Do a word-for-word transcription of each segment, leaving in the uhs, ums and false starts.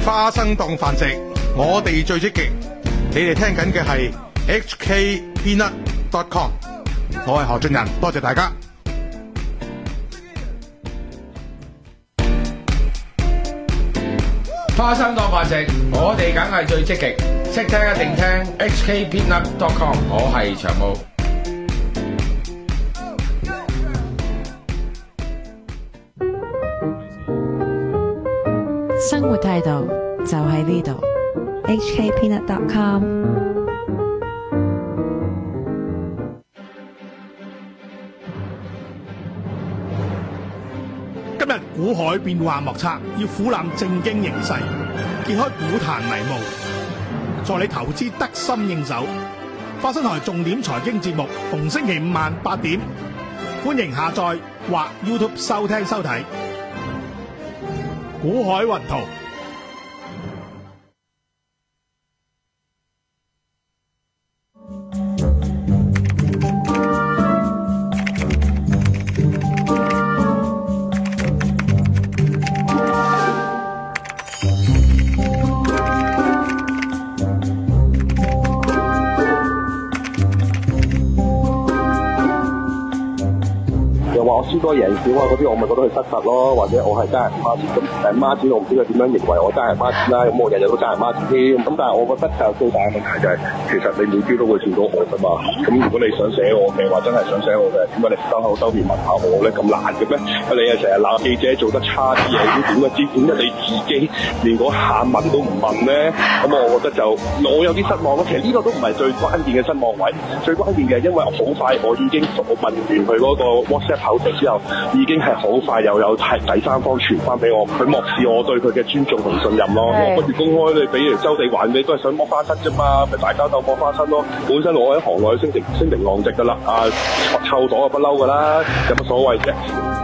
花生當飯食，我哋最積極。你哋聽緊嘅係 H K Peanut dot com， 我係何俊仁，多謝大家。 花生當飯食，我哋梗係最積極，識聽一定聽 H K Peanut dot com， 我係長毛。 生活態度就喺呢度 ，H K Peanut dot com。 今日股海變幻莫測，要俯瞰正經形勢，揭開股壇迷霧，助你投資得心應手。花生台重點財經節目，逢星期五晚八點，歡迎下載或 YouTube 收聽收睇。股海雲圖。 話我輸多贏少啊嗰啲，我咪覺得佢失實咯，或者我係揸人孖錢，咁誒孖錢我唔知佢點樣認為我揸人孖錢啦，咁我日日都揸人孖錢添，咁但係我覺得就最大嘅問題就係、是，其實你每朝都會見到我㗎嘛，咁如果你想寫我嘅話，真係想寫我嘅，點解你收口收面問下我咧咁難嘅咩？你又成日鬧記者做得差啲嘢，咁點解知？點解你自己連嗰下問都唔問咧？咁我覺得就我有啲失望咯。其實呢個都唔係最關鍵嘅失望位，最關鍵嘅因為好快我已經我問完佢嗰個 WhatsApp 口之後，已經係好快又有係第三方傳翻俾我，佢漠視我對佢嘅尊重同信任咯。我不如公開你俾條周地還你，都係想剝花生啫嘛，咪大家鬥剝花生咯。本身我喺行內升定升定浪直噶啦，啊臭咗啊不嬲噶啦，有乜所謂啫？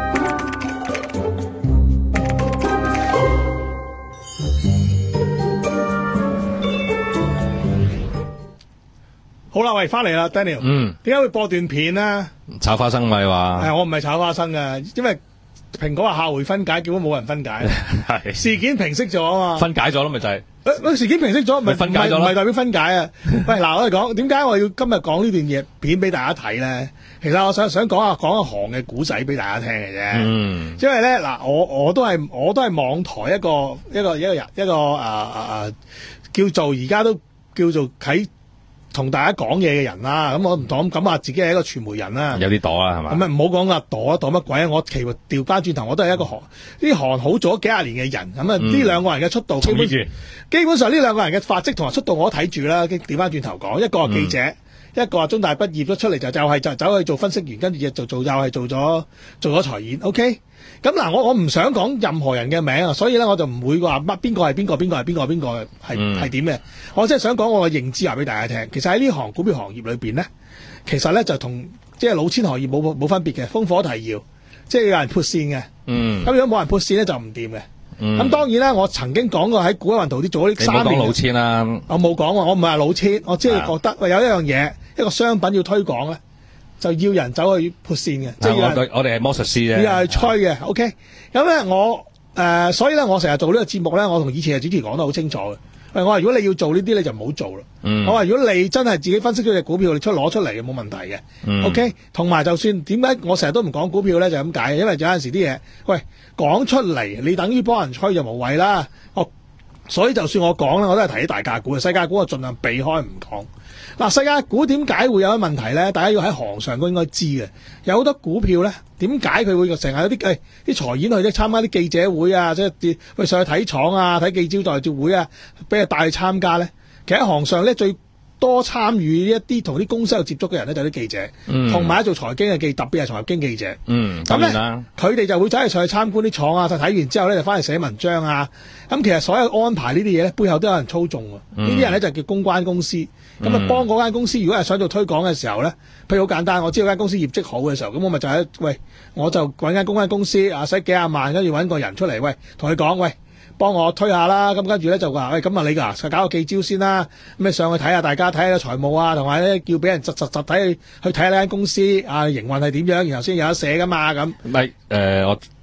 好啦，喂，翻嚟啦 ，Daniel。嗯。點解會播段片咧？ 炒花生咪話？ 係我唔係炒花生嘅，因為蘋果話下回分解，結果冇人分解。係事件平息咗啊嘛。 分解咗咯，咪就係。 誒，事件平息咗，唔係分解咗，唔係代表分解啊。喂，嗱，我哋講點解我要今日講呢段嘢片俾大家睇咧？其實我想想講下講一行嘅古仔俾大家聽嘅啫。嗯。因為咧嗱，我我都係我都係網台一個一個一個人一個誒誒誒叫做而家都叫做喺。同大家講嘢嘅人啦，咁我唔講咁話自己係一個傳媒人啦，有啲躲啦係嘛？ 咁啊唔好講啦，躲躲乜鬼啊！我其實調翻轉頭，我都係一個行呢行好做咗幾廿年嘅人，咁啊呢兩個人嘅出道，基本基本上呢兩個人嘅發跡同埋出道我都睇住啦。調翻轉頭講，一個係記者，嗯、一個係中大畢業咗出嚟就就係就走去做分析員，跟住就做又係做咗做咗財演 ，OK。咁嗱，我我唔想講任何人嘅名啊，所以咧我就唔會話乜邊個係邊個，邊個係邊個，邊個係係點嘅。我真係想講我嘅認知話俾大家聽。其實喺呢行股票行業裏邊咧，其實咧就同即係老千行業冇冇分別嘅，烽火提要，即係有人潑線嘅。嗯。咁如果冇人潑線咧，就唔掂嘅。嗯。咁當然啦，我曾經講過喺股海雲圖啲做咗呢三年。你冇講老千啦。 我冇講，我唔係話老千，我只係覺得喂有一樣嘢，一個商品要推廣咧。就要人走去潑線嘅，即係我我哋係魔術師啫， 要係吹嘅。OK，咁咧我誒、呃，所以咧我成日做呢個節目咧，我同以前嘅主持講得好清楚嘅。喂，我話如果你要做呢啲咧，就唔好做啦。嗯、我話如果你真係自己分析咗隻股票，你出攞出嚟嘅冇問題嘅。嗯、OK，同埋就算點解我成日都唔講股票咧，就咁解，因為有陣時啲嘢，喂講出嚟，你等於幫人吹就無謂啦。我所以就算我講咧，我都係提起大價股嘅，世界股我盡量避開唔講。嗱，世界股點解會有啲問題咧？大家要喺行上都應該知嘅。有好多股票咧，點解佢會成日有啲誒啲財演去咧參加啲記者會啊，即係去上去睇廠啊、睇記招待接會啊，俾人帶去參加咧？其實喺行上咧最多參與一啲同啲公司有接觸嘅人咧，就係啲記者，同埋、嗯、做財經嘅記，特別係財經記者。嗯，咁咧佢哋就會走去上去參觀啲廠啊，睇完之後咧就翻嚟寫文章啊。咁其實所有安排呢啲嘢咧，背後都有人操縱喎。嗯、呢啲人咧就叫公關公司。咁啊，幫嗰間公司，如果係想做推廣嘅時候咧，譬如好簡單，我知道間公司業績好嘅時候，咁我咪就係、是、喂，我就揾間公關公司啊，使幾廿萬，跟住揾個人出嚟，喂，同佢講，喂，幫我推下啦。咁跟住咧就話，喂，咁啊你㗎，搞個記招先啦。咁你上去睇下，大家睇下財務啊，同埋咧叫俾人實實實睇去睇下呢間公司啊營運係點樣，然後先有得寫㗎嘛。咁唔係誒，我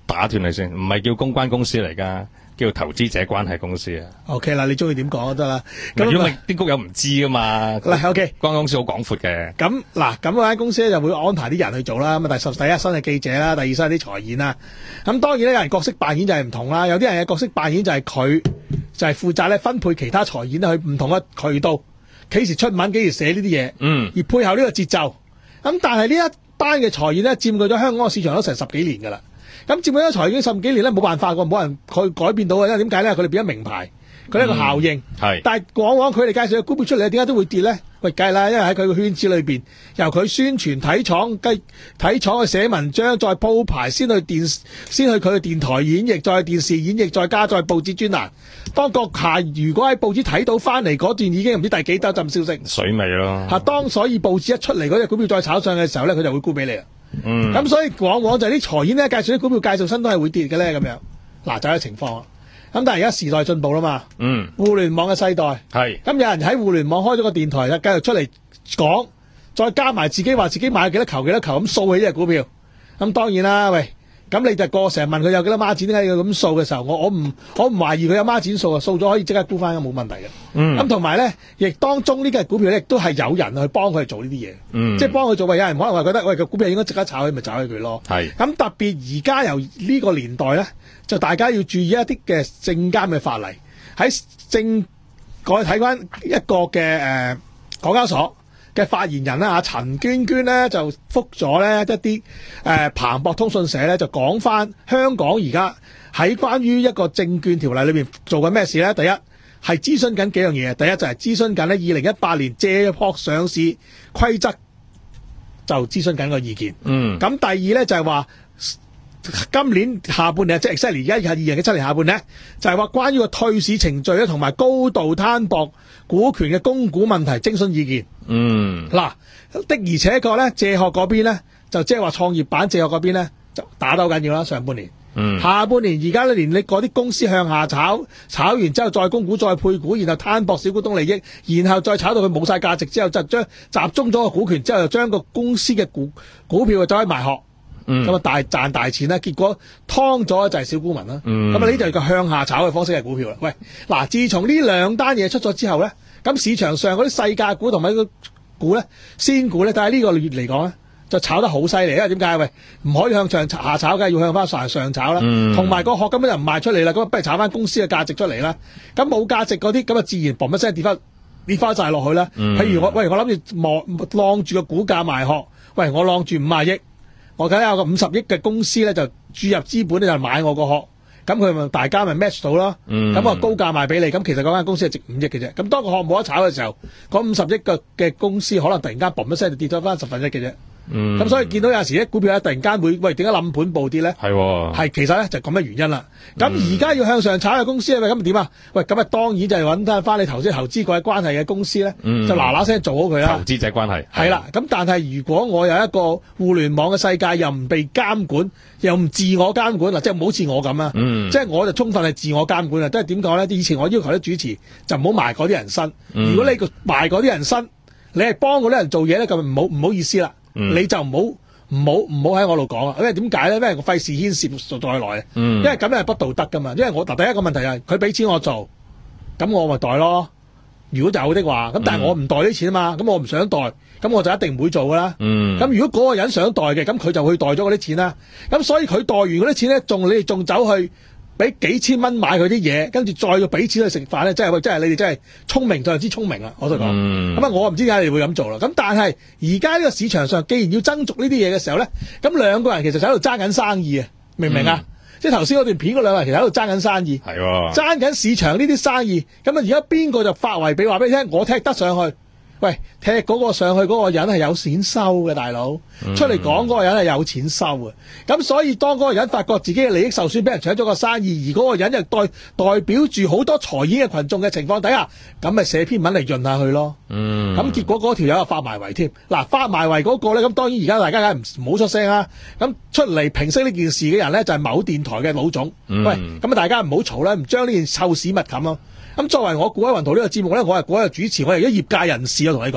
打斷你先，唔係叫公關公司嚟㗎，叫投資者關係公司啊。 OK 啦，你中意點講都得啦。咁因為啲谷友唔知㗎嘛。 嗱 OK， 公關公司好廣闊嘅。 咁嗱，咁嗰間公司咧就會安排啲人去做啦。咁啊，第十第一新嘅記者啦，第二新啲財演啦。咁當然咧，有人角色扮演就係唔同啦。有啲人嘅角色扮演就係佢就係負責咧分配其他財演去唔同嘅渠道，幾時出文，幾時寫呢啲嘢， 嗯， 而配合呢個節奏。咁但係呢一班嘅財演咧，佔據咗香港嘅市場都成十幾年㗎啦。咁佔據咗財演十幾年咧，冇辦法㗎，冇人去改變到嘅。因為點解咧？佢哋變咗名牌，佢係一個效應。係、嗯，但係往往佢哋介紹嘅股票出嚟，點解都會跌咧？喂，計啦，因為喺佢個圈子裏邊，由佢宣傳睇廠，計睇廠去寫文章，再鋪排，先去電，先去佢嘅電台演繹，再去電視演繹，再加再報紙專欄。當閣下如果喺報紙睇到翻嚟嗰段已經唔知第幾多浸消息， 水尾咯。嚇， 當所以報紙一出嚟嗰隻股票再炒上嘅時候咧，佢就會沽俾你啦。嗯，咁所以往往就係啲財演咧介紹啲股票介紹新都係會跌嘅咧咁樣。嗱，就係情況啦。咁但係而家時代進步啦嘛，嗯，互聯網嘅世代係，咁有人喺互聯網開咗個電台，就繼續出嚟講，再加埋自己話自己買幾多球幾多球咁掃起呢隻股票，咁當然啦，喂，咁你就個成日問佢有幾多孖展，點解要咁掃嘅時候，我我唔我唔懷疑佢有孖展掃啊，掃咗可以即刻沽翻，冇問題嘅。嗯，咁同埋咧，亦當中呢隻股票咧，亦都係有人去幫佢做呢啲嘢，嗯，即係幫佢做。喂，有人可能話覺得喂個股票應該值得炒佢，咪炒起佢咯。係，咁特別而家由呢個年代咧。就大家要注意一啲嘅證監嘅法例，喺證我哋睇翻一個嘅誒、呃、港交所嘅發言人啦，阿陳娟娟咧就覆咗咧一啲誒、呃、彭博通訊社咧就講翻香港而家喺關於一個證券條例裏邊做緊咩事咧？第一係諮詢緊幾樣嘢，第一就係諮詢緊咧二零一八年借殼上市規則就諮詢緊個意見。嗯，咁第二咧就係話。今年下半年即係 exactly 而家係二零一七年下半年，就係話關於個退市程序咧，同埋高度攤薄股權嘅供股問題徵詢意見。嗯，嗱的而且確咧，借殼嗰邊咧就即係話創業板借殼嗰邊咧就打得好緊要啦。上半年，嗯，下半年而家咧連你嗰啲公司向下炒，炒完之後再供股再配股，然後攤薄小股東利益，然後再炒到佢冇晒價值之後，就將集中咗個股權之後，就將個公司嘅股股票就走去賣殼。咁啊、嗯、大賺大錢啦，結果劏咗就係小股民啦。咁啊呢就係個向下炒嘅方式嘅股票啦。喂，嗱，自從呢兩單嘢出咗之後咧，咁市場上嗰啲細價股同埋個股咧，仙股咧，但係呢個月嚟講咧，就炒得好犀利。因為點解？喂，唔可以向上下炒嘅，要向翻上上炒啦。同埋、嗯、個殼根本就唔賣出嚟啦，咁不如炒翻公司嘅價值出嚟啦。咁冇價值嗰啲，咁啊自然嘣一聲跌翻跌翻晒落去啦。嗯、譬如我喂，我諗住望晾住個股價賣殼，喂，我晾住五十億。我梗係有個五十億嘅公司咧，就注入資本咧，就買我個殼，咁佢咪大家咪 match 到咯。咁我、嗯、高價賣俾你，咁其實嗰間公司係值五億嘅啫。咁當個殼冇得炒嘅時候，嗰五十億嘅嘅公司可能突然間嘣一聲就跌咗翻十分一嘅啫。咁、嗯、所以見到有時啲股票咧突然間會喂點解冧盤暴跌咧？係係、哦、其實咧就咁、是、嘅原因啦。咁而家要向上炒嘅公司係咪咁點啊？喂，咁啊當然就係揾翻你頭先投資過嘅關係嘅公司咧，嗯、就嗱嗱聲做好佢啦。投資者關係係啦。咁但係如果我有一個互聯網嘅世界又唔被監管，又唔自我監管嗱，即係唔好似我咁啊。嗯、即係我就充分係自我監管啊。即係點講咧？以前我要求啲主持就唔好埋嗰啲人身。嗯、如果你埋嗰啲人身，你係幫嗰啲人做嘢咧，咁唔好唔好意思啦。嗯、你就唔好唔好唔好喺我度講啦，因為點解咧？因為我費事牽涉再來，嗯、因為咁樣係不道德噶嘛。因為我第一個問題係佢俾錢我做，咁我咪代咯。如果有的話，咁但係我唔代啲錢啊嘛，咁我唔想代，咁我就一定唔會做噶啦。咁、嗯、如果嗰個人想代嘅，咁佢就去代咗嗰啲錢啦。咁所以佢代完嗰啲錢咧，仲你哋仲走去俾幾千蚊買佢啲嘢，跟住再要俾錢去食飯咧，真係喂，真係你哋真係聰明就之聰明啦！我都講，咁啊、嗯，我唔知點解你哋會咁做啦。咁但係而家呢個市場上，既然要爭逐呢啲嘢嘅時候咧，咁兩個人其實就喺度爭緊生意啊，明唔明啊？嗯、即係頭先嗰段片嗰兩個人其實喺度爭緊生意，係喎，爭緊市場呢啲生意。咁啊，而家邊個就發圍俾話俾你聽，我踢得上去。喂，踢嗰個上去嗰個人係有錢收嘅，大佬、嗯、出嚟講嗰個人係有錢收嘅。咁所以當嗰個人發覺自己嘅利益受損，俾人搶咗個生意，而嗰個人又代代表住好多財演嘅群眾嘅情況底下，咁咪寫篇文嚟潤下佢咯。嗯，咁結果嗰條友又發埋圍添。嗱，發埋圍嗰個咧，咁當然而家大家梗係唔好出聲啦。咁出嚟平息呢件事嘅人咧，就係、是、某電台嘅老總。嗯、喂，咁啊大家唔好嘈啦，唔將呢件臭屎密冚咯。咁作為我股海雲圖呢個節目咧，我係嗰個主持，我係一業界人士，我同你講，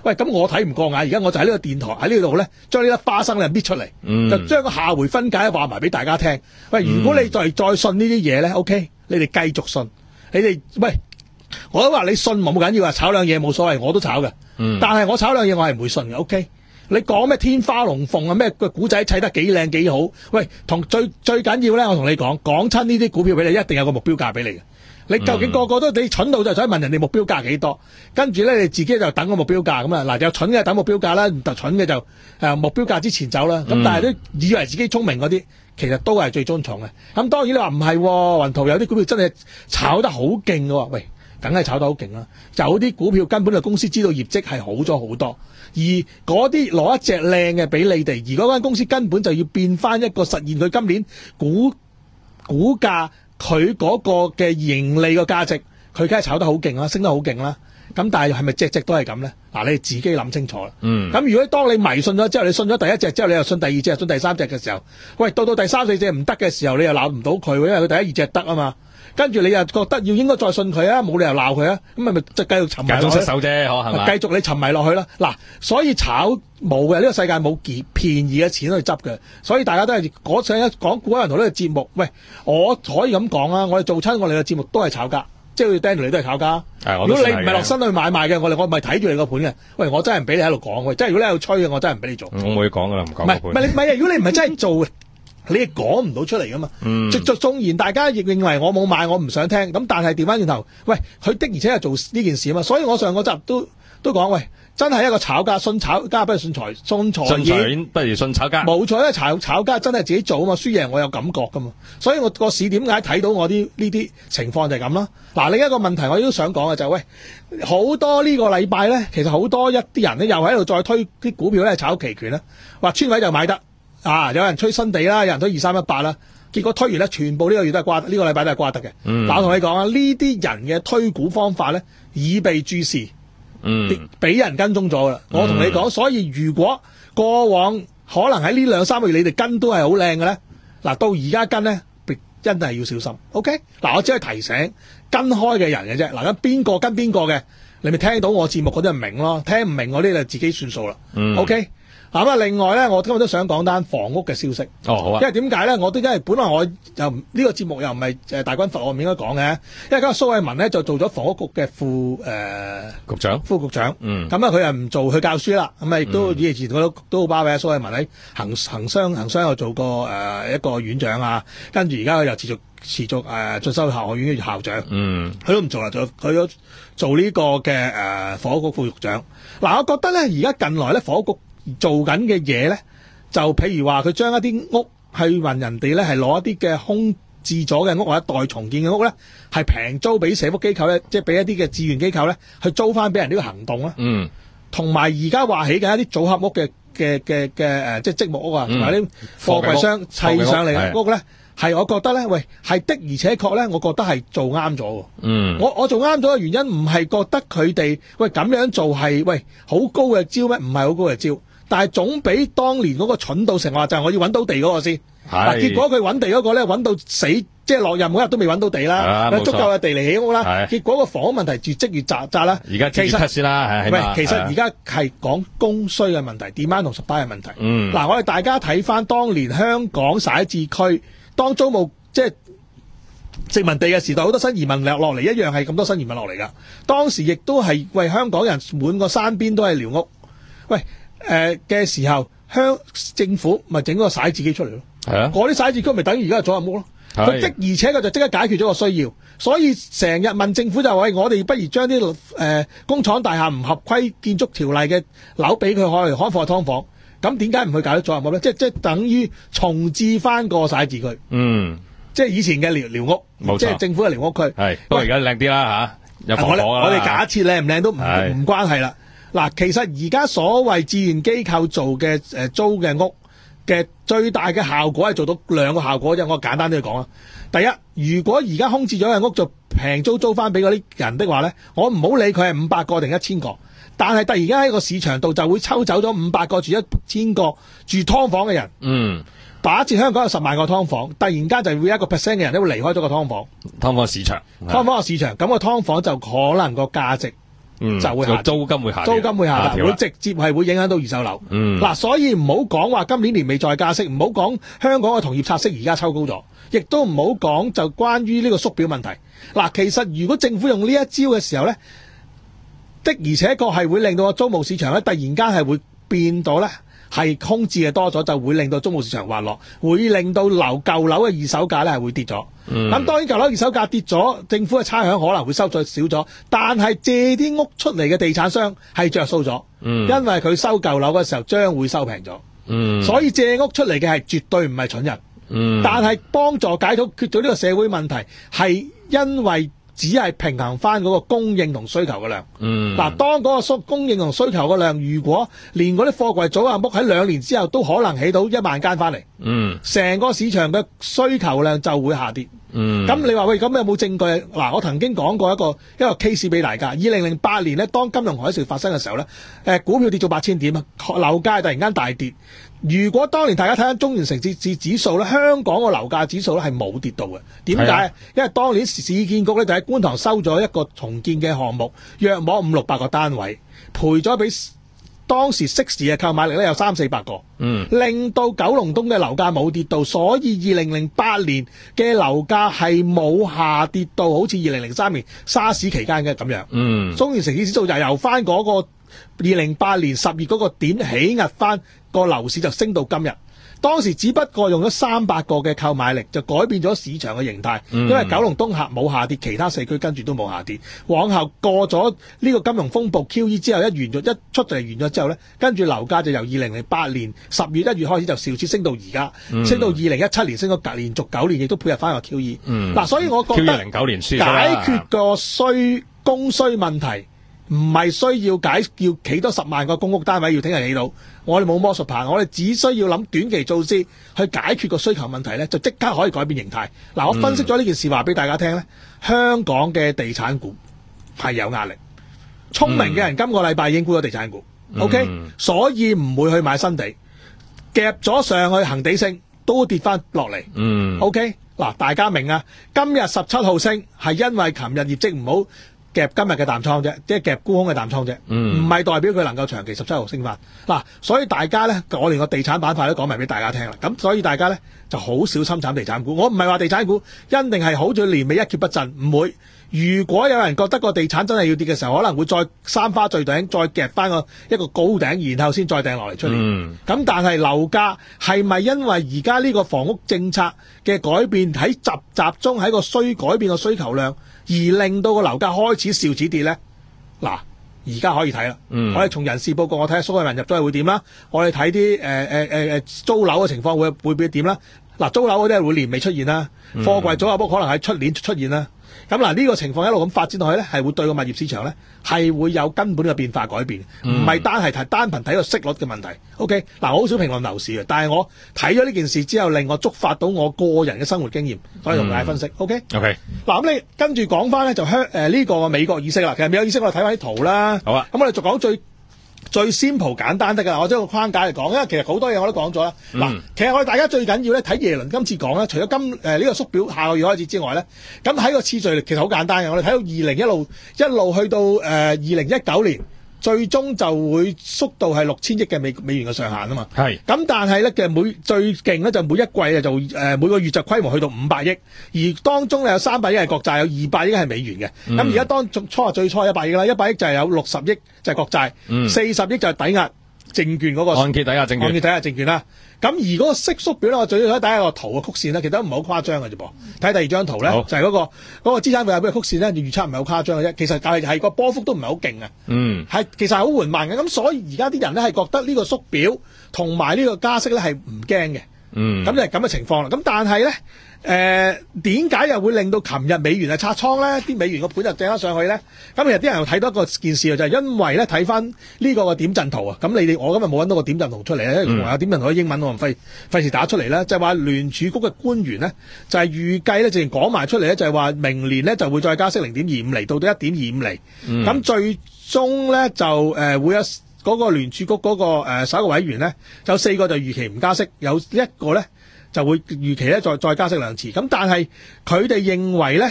喂，咁我睇唔過眼，而家我就喺呢個電台喺呢度咧，將呢粒花生咧搣出嚟， 嗯、 就將個下回分解話埋俾大家聽。喂，如果你再再信呢啲嘢咧 ，OK， 你哋繼續信，你哋喂，我都話你信冇緊要啊，炒兩嘢冇所謂，我都炒嘅。嗯、但係我炒兩嘢我係唔會信嘅 ，OK。你講咩天花龍鳳啊，咩個古仔砌得幾靚幾好？喂，同最最緊要咧，我同你講，講親呢啲股票俾你，一定有個目標價俾你嘅。你究竟個個都你蠢到就想問人哋目標價幾多？跟住咧你自己就等個目標價咁啊！嗱，有蠢嘅等目標價啦，唔蠢嘅就誒、呃、目標價之前走啦。咁、嗯、但係都以為自己聰明嗰啲，其實都係最終重嘅。咁當然你話唔係，雲圖有啲股票真係炒得好勁嘅喎，喂，梗係炒得好勁啦。有啲股票根本就公司知道業績係好咗好多。而嗰啲攞一隻靚嘅俾你哋，而嗰間公司根本就要變翻一個實現佢今年股股價佢嗰個嘅盈利個價值，佢梗係炒得好勁啦，升得好勁啦。咁但係係咪隻隻都係咁咧？嗱，你自己諗清楚啦。嗯。咁如果當你迷信咗之後，你信咗第一隻之後，你又信第二隻，又信第三隻嘅時候，喂，到到第三四隻唔得嘅時候，你又鬧唔到佢，因為佢第一二隻得啊嘛。跟住你又覺得要應該再信佢啊，冇理由鬧佢啊，咁咪咪即係繼續沉迷落去。 間中失手啫，可係嘛？ 繼續你沉迷落去啦。嗱，所以炒冇嘅，呢個世界冇便宜嘅錢去執嘅，所以大家都係我上一講股人圖呢個節目，喂，我可以咁講啊，我哋做親我哋嘅節目都係炒家，即係 Daniel 你都係炒家。如果你唔係落身去買賣嘅，我哋我咪睇住你個盤嘅。喂，我真係唔俾你喺度講，即係如果你喺度吹嘅，我真係唔俾你做。 我冇嘢講噶啦，唔講。唔係唔係你唔係如果你唔係真係做。你亦講唔到出嚟噶嘛？嗯，直作縱然大家亦認為我冇買，我唔想聽。咁但係調翻轉頭，喂，佢的而且係做呢件事啊嘛。所以我上個集都都講，喂，真係一個炒家，信炒家不如信財，信財信財不如信炒家。 冇錯，因為炒炒家真係自己做啊嘛，輸贏我有感覺噶嘛。所以我個市點解睇到我啲呢啲情況就係咁啦。嗱，另一個問題我亦都想講嘅就係、是，喂，好多呢個禮拜咧，其實好多一啲人咧又喺度再推啲股票咧炒期權啦，話穿位就買得。啊！有人吹新地啦，有人推二三一八啦，結果推完咧，全部呢個月都係瓜，呢、這個禮拜都係瓜得嘅。嗯，嗱，我同你講啊，呢啲人嘅推股方法咧，已被注視，嗯，俾人跟蹤咗啦。我同你講，所以如果過往可能喺呢兩三個月你哋跟都係好靚嘅咧，嗱，到而家跟咧，真係要小心。OK，嗱，我只係提醒跟開嘅人嘅啫。嗱，咁邊個跟邊個嘅，你咪聽到我節目嗰啲人明咯，聽唔明嗰啲就自己算數啦。嗯 OK。咁啊，另外咧，我今日都想講單房屋嘅消息。 哦，好啊。 因為點解咧？我都因為本來我又呢、這個節目又唔係誒大軍閥，我唔應該講嘅。因為今日蘇偉文咧就做咗房屋局嘅副誒、呃、 局長、 副局長。嗯。咁啊，佢又唔做去教書啦。咁啊，亦都以前都都好巴閉。蘇偉文喺恒恒商恒商又做過誒、呃、一個院長啊，跟住而家佢又持續持續誒進修校學院嘅校長。嗯。佢都唔做啦，做佢咗做呢個嘅誒、呃、房屋局副局長。嗱、呃，我覺得咧，而家近來咧房屋局做緊嘅嘢咧，就譬如話佢將一啲屋去問人哋咧，係攞一啲嘅空置咗嘅屋或者待重建嘅屋咧，係平租俾社福機構咧，即係俾一啲嘅志願機構咧，去租翻俾人呢個行動啦。嗯，同埋而家話起緊一啲組合屋嘅嘅嘅嘅誒，即係積木屋啊，同埋啲貨櫃箱砌上嚟嘅屋咧，係我覺得咧，喂，係的而且確咧，我覺得係做啱咗。嗯，我我做啱咗嘅原因唔係覺得佢哋喂咁樣做係喂好高嘅招咩？唔係好高嘅招。但係總比當年嗰個蠢到成話就係我要揾到地嗰個先，嗱，結果佢揾地嗰個咧揾到死，即係落任嗰日都未揾到地啦，有足夠嘅地嚟起屋啦，結果個房屋問題越積越雜雜啦。 而家其實先啦， 喂，其實而家係講供需嘅問題 ，demand 同 supply 嘅問題。嗯，嗱，我哋大家睇翻當年香港徙置區當租務即係殖民地嘅時代，好多新移民落落嚟一樣係咁多新移民落嚟噶。當時亦都係為香港人滿個山邊都係寮屋，喂。誒嘅、呃、時候，香政府咪整個徙置區出嚟咯。係啊，嗰啲徙置區咪等於而家嘅組合屋咯。佢即而且佢就即刻解決咗個需要，所以成日問政府就話：喂，我哋不如將啲誒工廠大廈唔合規建築條例嘅樓俾佢開嚟開放劏房。咁點解唔去搞啲組合屋咧？即即等於重置翻個徙置區。嗯，即係以前嘅寮寮屋，冇錯，即係政府嘅寮屋區。係，不過而家靚啲啦嚇，有防火啦。我哋假設靚唔靚都唔唔關係啦。嗱，其實而家所謂志願機構做嘅誒租嘅屋嘅最大嘅效果係做到兩個效果啫，我簡單啲講啦。第一，如果而家空置咗嘅屋就平租租翻俾嗰啲人的話咧，我唔好理佢係五百個定一千個，但係突然間喺個市場度就會抽走咗五百個住一千個住劏房嘅人。嗯，假設香港有十萬個劏房，突然間就會一個 percent 嘅人都會離開咗個劏房。劏房市場，劏房個市場，咁個劏房就可能個價值嗯就會下跌， 租金會下跌， 租金會下跌， 下調啦會直接係會影響到二手樓。 嗯嗱，所以唔好講話今年年尾再加息，唔好講香港嘅同業拆息而家抽高咗，亦都唔好講就關於呢個縮表問題。嗱，其實如果政府用呢一招嘅時候咧，的而且確係會令到個租務市場咧突然間係會變到咧係空置嘅多咗，就會令到租務市場滑落，會令到樓舊樓嘅二手價咧係會跌咗。咁、 嗯、 當然舊樓二手價跌咗，政府嘅差餉可能會收咗少咗，但係借啲屋出嚟嘅地產商係着數咗， 嗯因為佢收舊樓嘅時候將會收平咗。 嗯， 所以借屋出嚟嘅係絕對唔係蠢人， 嗯， 但係幫助解決決咗呢個社會問題，係因為只係平衡翻嗰個供應同需求嘅量。 嗯， 嗱，當嗰個需供應同需求嘅量，如果連嗰啲貨櫃組合屋喺兩年之後都可能起到一萬間翻嚟， 嗯， 成個市場嘅需求量就會下跌。 嗯， 咁你話喂，咁有冇證據？嗱，我曾經講過一個一個 case 俾大家。二零零八年咧，當金融海嘯發生嘅時候咧，誒股票跌到八千點啊，樓價突然間大跌。如果當年大家睇緊中原城市指指數咧，香港個樓價指數咧係冇跌到嘅。點解？ 係啊， 因為當年市建局咧就喺觀塘收咗一個重建嘅項目，約莫五六百個單位，賠咗俾當時適時嘅購買力咧有三四百個， 嗯， 令到九龍東嘅樓價冇跌到，所以二零零八年嘅樓價係冇下跌到，好似二零零三年沙士期間嘅咁樣。 嗯， 中原城市指數就由翻嗰個二零零八年十月嗰個點起壓翻個樓市就升到今日。當時只不過用咗三百個嘅購買力就改變咗市場嘅形態， 嗯因為九龍東客冇下跌，其他社區跟住都冇下跌。往後過咗呢個金融風暴 Q E 之後，一完咗一出嚟完咗之後呢，跟住樓價就由二零零八年十月一月開始就肇次升到而家， 嗯升到二零一七年升咗隔連續九年，亦都配合翻個 Q E。 嗯嗱，所以我覺 Q 得一零九年輸咗解啦決個需供需問題。唔係需要解要起多十萬個公屋單位要聽日起到，我哋冇魔術棒，我哋只需要諗短期措施去解決個需求問題咧，就即刻可以改變形態。嗱，我分析咗呢件事話俾大家聽咧，香港嘅地產股係有壓力，聰明嘅人今個禮拜已經沽咗地產股、 嗯、 ，OK，所以唔會去買新地，夾咗上去恒地升都跌翻落嚟， 嗯 ，OK，嗱，大家明啊，今日十七號升係因為琴日業績唔好。夾今日嘅淡倉啫，即係夾沽空嘅淡倉啫，唔、 嗯、 係代表佢能夠長期十七號升翻。嗱，所以大家咧，我連個地產板塊都講埋俾大家聽啦。咁所以大家咧就好小心炒地產股。我唔係話地產股一定係好似年尾一蹶不振，唔會。如果有人覺得個地產真係要跌嘅時候，可能會再三花聚頂，再夾翻個一個高頂，然後先再掟落嚟出嚟。咁、嗯、但係樓價係咪因為而家呢個房屋政策嘅改變喺集集中喺個需改變個需求量？而令到個樓價開始肇始跌咧，嗱，而家可以睇啦、嗯。我哋從人事報告，我睇下蘇偉文入咗去會點啦。我哋睇啲誒誒誒誒租樓嘅情況會會變點啦。嗱，租樓嗰啲係會年尾出現啦，貨櫃組合屋可能喺出年出現啦。咁嗱，呢個情況一路咁發展落去咧，係會對個物業市場咧係會有根本嘅變化改變，唔、嗯、係單係睇單憑睇個息率嘅問題。OK，嗱，我好少評論樓市嘅，但係我睇咗呢件事之後，令我觸發到我個人嘅生活經驗，所以同大家分析。OK，OK，、 okay? 嗱，咁你跟住講翻咧就香誒呢個美國議息啦。其實美國議息我哋睇翻啲圖啦。 好啊， 咁我哋就講最最 simple 簡單得㗎，我將個框架嚟講，因為其實好多嘢我都講咗啦。嗱、嗯，其實我哋大家最緊要咧睇耶倫今次講咧，除咗今誒呢、呃這個縮表下個月開始之外咧，咁喺個次序其實好簡單嘅。我哋睇到二零一路一路去到誒二零一九年。最終就會縮到係六千億嘅美美元嘅上限啊嘛，係咁，但係咧嘅每最勁咧就每一季啊就誒、呃、每個月就規模去到五百億，而當中咧有三百億係國債，有二百億係美元嘅。咁而家當初啊最初一百億啦，一百億就係有六十億就係國債，四十億就係抵押證券嗰、那個按揭抵押證券， 按揭抵押證券啦。咁而嗰個息縮表咧，我最要睇睇個圖嘅曲線咧，其實都唔係好誇張嘅啫噃。睇第二張圖咧，就係、是、嗰、那個嗰、那個資產負債表嘅曲線咧，預測唔係好誇張嘅啫。其實就係係個波幅都唔係好勁啊。嗯，係其實係好緩慢嘅。咁所以而家啲人咧係覺得呢個縮表同埋呢個加息咧係唔驚嘅。嗯，咁就係咁嘅情況啦。咁但係咧，誒點解又會令到琴日美元係拆倉咧？啲美元個盤就掟咗上去咧？咁其實啲人又睇到一個件事啊，就係、是、因為咧睇翻呢個個點陣圖啊。咁你哋我今日冇揾到個點陣圖出嚟咧，因為有點陣圖嘅英文我唔費費事打出嚟啦。就係話聯儲局嘅官員咧，就係、是、預計咧，直情講埋出嚟咧，就係、是、話明年咧就會再加息零點二五厘到到一點二五厘。咁、嗯、最終咧就誒、呃、會有。嗰、那個聯儲局嗰、那個誒十一個委員咧，有四個就預期唔加息，有一個咧就會預期咧再再加息兩次。咁但係佢哋認為咧，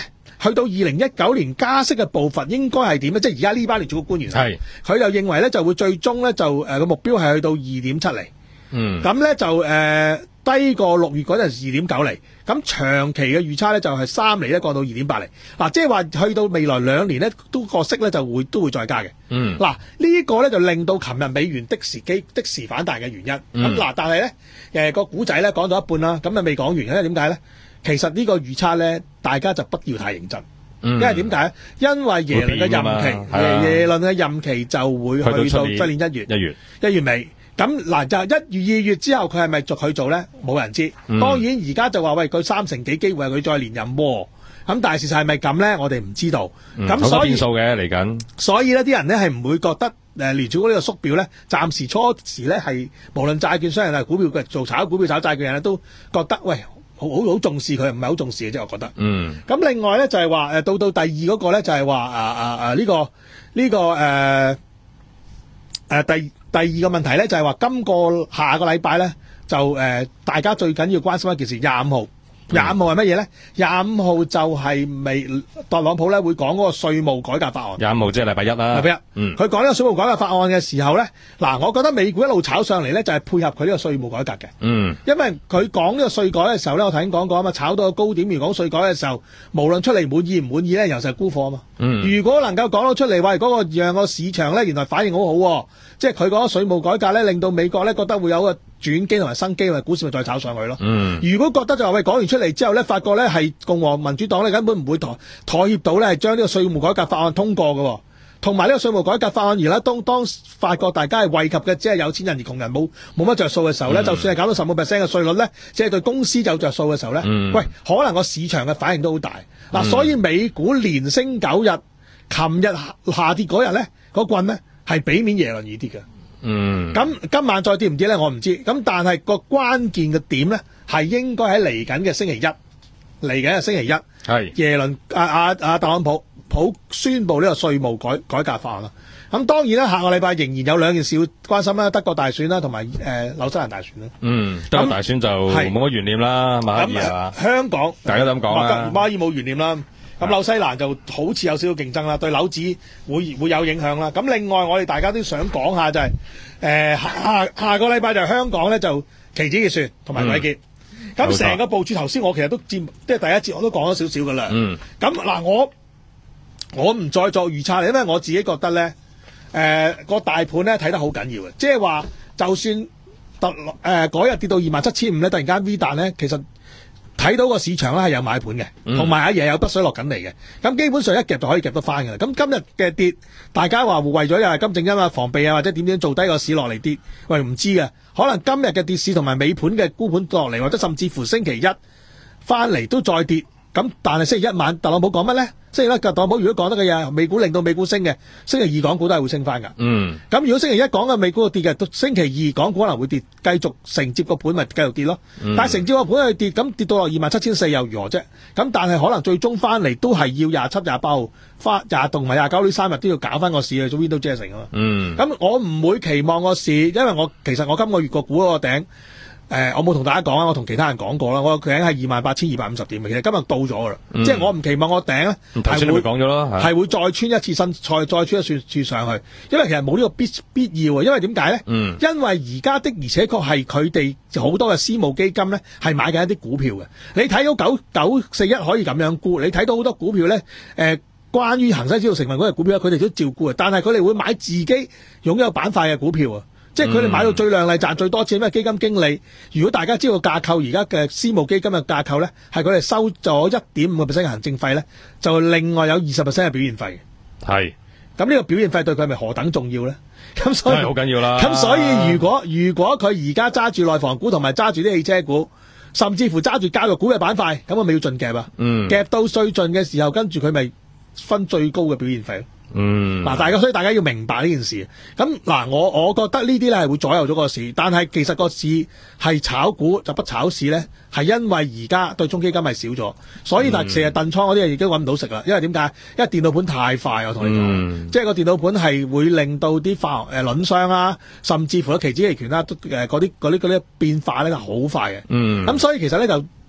去到二零一九年加息嘅步伐應該係點咧？即係而家呢班聯儲局官員係佢就認為咧就會最終咧就誒個、呃、目標係去到二點七厘。嗯，咁咧就誒、呃、低過六月嗰陣二點九厘，咁長期嘅預測咧就係三厘咧降到二點八厘。嗱，即係話去到未來兩年咧，都個息咧就會都會再加嘅。嗯，嗱呢個咧就令到琴日美元的時機的時反彈嘅原因。咁嗱、嗯，但係咧誒個古仔咧講到一半啦，咁啊未講完，因為點解咧？其實呢個預測咧，大家就不要太認真。嗯、因為點解？因為耶倫嘅任期，耶耶倫嘅任期就會去到出年一月，一月一月尾。咁嗱就一月二月之後佢係咪續去做咧？冇人知。嗯、當然而家就話喂，佢三成幾機會係佢再連任喎。咁但係事實係咪咁咧？我哋唔知道。咁、嗯、所以變數嘅嚟緊。所以呢啲人咧係唔會覺得誒聯儲局呢個縮表咧，暫時初時咧係無論債券商人係股票嘅做炒股票炒債券人咧，都覺得喂好好好重視佢，唔係好重視嘅啫。我覺得。嗯。咁另外咧就係話誒到到第二嗰個咧就係話啊啊啊呢、這個呢、這個誒誒、呃呃、第。第二個問題咧就係話今個下個禮拜咧就誒、呃、大家最緊要關心一件事，廿五號廿五號係乜嘢咧？廿五號就係美特朗普咧會講嗰個稅務改革法案。廿五號即係禮拜一啦。禮拜一，嗯，佢講呢個稅務改革法案嘅時候咧，嗱，我覺得美股一路炒上嚟咧就係配合佢呢個稅務改革嘅。嗯，因為佢講呢個稅改嘅時候咧，我頭先講過啊嘛，炒到個高點，如果講稅改嘅時候，無論出嚟滿意唔滿意咧，又就係沽貨啊嘛。嗯，如果能夠講到出嚟，喂，嗰、那個讓個市場咧原來反應好好、啊，即係佢講稅務改革咧，令到美國咧覺得會有個轉機同埋生機，同埋股市咪再炒上去咯。嗯，如果覺得就話喂講完出嚟之後咧，發覺咧係共和民主黨咧根本唔會妥妥協到咧，係將呢個稅務改革法案通過嘅，同埋呢個稅務改革法案而咧當當發覺大家係惠及嘅，只係有錢人而窮人冇冇乜着數嘅時候咧，嗯、就算係搞到十五 percent 嘅稅率咧，只係對公司就有着數嘅時候咧，嗯、喂，可能個市場嘅反應都好大。嗱、嗯，所以美股連升九日，琴日下跌嗰日咧，嗰棍咧係比面耶倫而跌嘅。嗯，咁今晚再跌唔跌咧，我唔知。咁但係個關鍵嘅點咧，係應該喺嚟緊嘅星期一，嚟緊嘅星期一，係耶倫啊啊啊特朗普普宣布呢個稅務改改革法案啦。咁當然啦，下個禮拜仍然有兩件事要關心啦，德國大選啦，同埋誒紐西蘭大選啦。嗯，德國大選就冇乜懸念啦，馬爾係嘛？香港大家都咁講啦，馬爾冇懸念啦。咁紐西蘭就好似有少少競爭啦，對樓指會會有影響啦。咁另外我哋大家都想講下就係、是、誒、呃、下下個禮拜就香港咧就期指結算同埋季結。咁成、嗯、個部署頭先我其實都佔即係第一節我都講咗少少噶啦。嗯。咁嗱我我唔再作預測，因為我自己覺得咧誒個大盤咧睇得好緊要嘅，即係話就算特誒嗰日跌到二萬七千五咧，突然間 V 彈咧，其實。睇到個市場咧係有買盤嘅，同埋阿爺有北水落緊嚟嘅，咁基本上一夾就可以夾得翻嘅啦。咁今日嘅跌，大家話為咗又係金正恩啊防備啊或者點點做低個市落嚟跌，喂唔知嘅，可能今日嘅跌市同埋尾盤嘅沽盤落嚟，或者甚至乎星期一翻嚟都再跌。咁但係星期一晚特朗普講乜咧？星期一特朗普如果講得嘅嘢，美股令到美股升嘅，星期二港股都係會升翻噶。嗯。咁如果星期一講嘅美股跌嘅，星期二港股可能會跌，繼續承接個盤咪繼續跌咯。嗯、但係承接個盤去跌，咁跌到落二萬七千四又如何啫？咁但係可能最終翻嚟都係要廿七、廿八號翻廿同埋廿九呢三日都要搞翻個市去做 Window Dressing 啊嘛。嗯。咁我唔會期望個市，因為我其實我今個月個股嗰個頂。誒、呃，我冇同大家講啊，我同其他人講過啦。我個頂係二萬八千二百五十點嘅，其實今日到咗噶啦，嗯、即係我唔期望我頂咧係會講咗咯，係會再穿一次新，再再穿一次次上去，因為其實冇呢個必必要啊。因為點解咧？嗯、因為而家的而且確係佢哋好多嘅私募基金咧係買緊一啲股票嘅。你睇到九九四一可以咁樣沽，你睇到好多股票咧，誒、呃，關於恒生指數成分嗰隻股票佢哋都照沽啊。但係佢哋會買自己擁有板塊嘅股票啊。即係佢哋買到最亮麗賺最多錢咩？基金經理，如果大家知道架構而家嘅私募基金嘅架構咧，係佢哋收咗一點五個 percent 嘅行政費咧，就另外有二十 percent 嘅表現費。係。咁呢個表現費對佢係咪何等重要咧？咁所以好緊要啦。咁所以如果如果佢而家揸住內房股同埋揸住啲汽車股，甚至乎揸住教育股嘅板塊，咁我咪要盡夾啊！嗯。夾到最盡嘅時候，跟住佢咪分最高嘅表現費咯。嗯，嗱，大家所以大家要明白呢件事。咁嗱，我我覺得呢啲咧係會左右咗個市，但係其實個市係炒股就不炒市咧，係因為而家對沖基金係少咗，所以但係成日燉倉嗰啲嘢已經揾唔到食啦。因為點解？因為電腦盤太快，我同你講，嗯、即係個電腦盤係會令到啲化學誒輪商啊，甚至乎期指期權啦，誒嗰啲嗰啲嗰啲變化咧係好快嘅。嗯，咁所以其實咧就。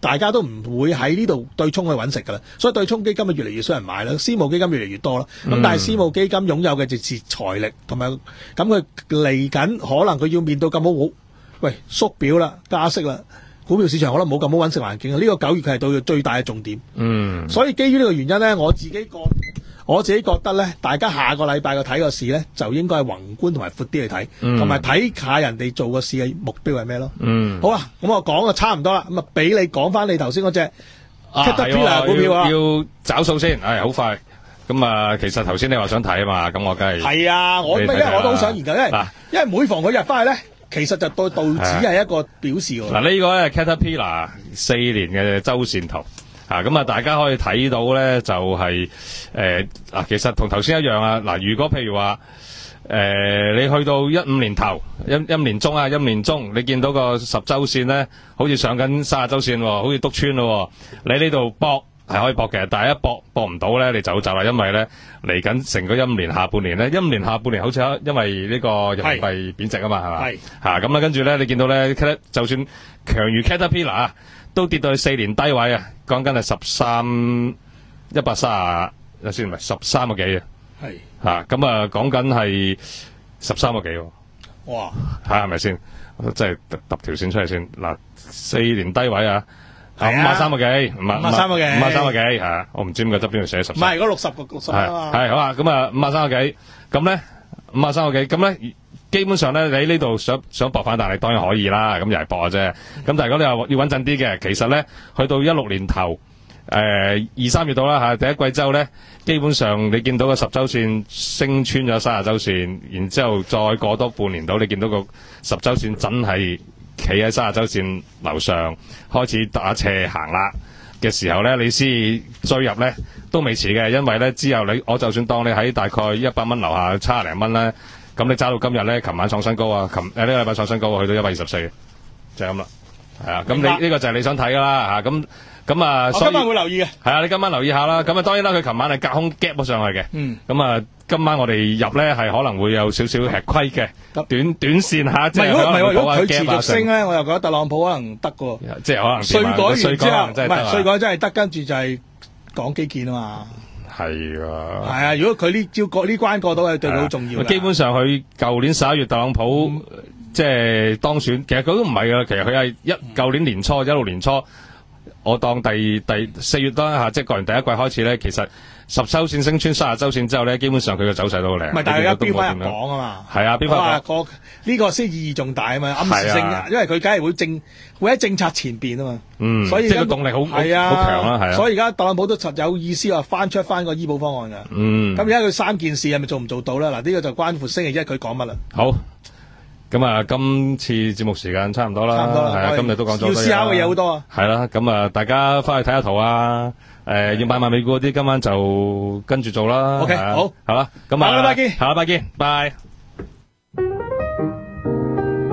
大家都唔會喺呢度對沖去揾食㗎啦，所以對沖基金啊越嚟越少人買啦，私募基金越嚟越多啦。咁、 嗯、 但係私募基金擁有嘅就係財力同埋，咁佢嚟緊可能佢要面對咁好，喂縮表啦、加息啦，股票市場可能冇咁好揾食環境啊。呢、這個九月佢係到最大嘅重點。 嗯， 所以基於呢個原因咧，我自己覺我自己覺得咧，大家下個禮拜嘅睇個市咧，就應該係宏觀同埋闊啲去睇，同埋睇下人哋做個市嘅目標係咩咯。 嗯， 好啦，咁我講就差唔多啦，咁啊俾你講翻你頭先嗰隻啊 Caterpillar 股票啊， 要要找數先，係好快。咁啊，其實頭先你話想睇啊嘛，咁我梗係係啊，我因為我都好想研究，因為因為每逢佢入翻去咧，其實就對道指係一個表示喎。 嗱，呢個咧 Caterpillar 四年嘅周線圖。啊，咁啊，大家可以睇到咧，就係誒嗱，其實同頭先一樣啊。嗱，如果譬如話誒、呃，你去到一五年頭、一一五年中啊、一五年中，你見到個十周線咧，好似上緊三十周線，好似篤穿咯。你呢度搏係可以搏嘅，但係一搏搏唔到咧，你就走啦，因為咧嚟緊成個一五年下半年咧，一五年下半年好似因為呢個人民幣貶值啊嘛，係嘛？係嚇咁啦，跟住咧，你見到咧，就算強如 Caterpillar 啊，都跌到去四年低位啊，講緊係十三一百三十，先唔係十三個幾啊？係嚇咁啊，講緊係十三個幾喎？哇！嚇係咪先？即係揼揼條線出嚟先嗱，四年低位啊！啊，五啊三個幾，五啊三個幾，五啊三個幾，係啊，我唔知點解側邊度寫十。唔係，嗰六十個六十啊嘛。係好啊，咁啊，五啊三個幾，咁咧五啊三個幾，咁咧基本上咧，你呢度想想搏反彈，你當然可以啦，咁又係搏嘅啫。咁但係如果你話要穩陣啲嘅，其實咧去到一六年頭，誒二三月度啦嚇，第一季週咧，基本上你見到個十週線升穿咗三十週線，然之後再過多半年度，你見到個十週線真係企喺三十週線樓上開始打斜行啦嘅時候咧，你先追入咧都未遲嘅，因為咧之後你我就算當你喺大概一百蚊樓下差零蚊咧，咁你揸到今日咧，琴晚創新高啊，琴誒呢個禮拜創新高去到一百二十四，就係咁啦，係啊，咁你呢、這個就係你想睇噶啦嚇，咁咁啊，我今晚會留意嘅，係啊，你今晚留意下啦，咁啊當然啦，佢琴晚係隔空 gap 咗上去嘅，嗯，咁啊今晚我哋入咧係可能會有少少吃虧嘅，短短線嚇，即係如果唔係如果佢持續升咧，我又覺得特朗普可能得嘅，即係可能稅改完之後，唔係稅改真係得，跟住就係講基建啊嘛。係啊，係啊！如果佢呢招過呢關過到，係對佢好重要。基本上佢舊年十一月特朗普、嗯、即係當選，其實佢都唔係噶，其實佢係一舊年年初一六年初，我當第第四月啦嚇，即係過完第一季開始咧，其實十週線升穿三十週線之後咧，基本上佢嘅走勢都好靚。唔係，但係而家標翻入講啊嘛。係啊，標翻講呢個先意義重大啊嘛，暗示性，啊、因為佢梗係會政會喺政策前邊啊嘛。嗯，所以即係個動力好係啊，好強啦，係啊。所以而家特朗普都實有意思話翻出翻個醫保方案㗎。嗯。咁而家佢三件事係咪做唔做到咧？嗱，呢個就關乎星期一佢講乜啦。好。咁啊，今次節目時間差唔多啦，差唔多啦，係啊，今日都講咗。要思考嘅嘢好多啊。係啦，咁啊，大家翻去睇下圖啊，誒，要買賣美股嗰啲，今晚就跟住做啦。OK，好，好啦，咁啊，下禮拜見，下禮拜見，拜。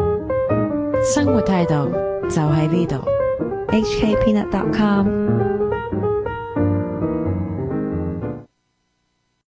生活態度就喺呢度，H K Peanut dot com。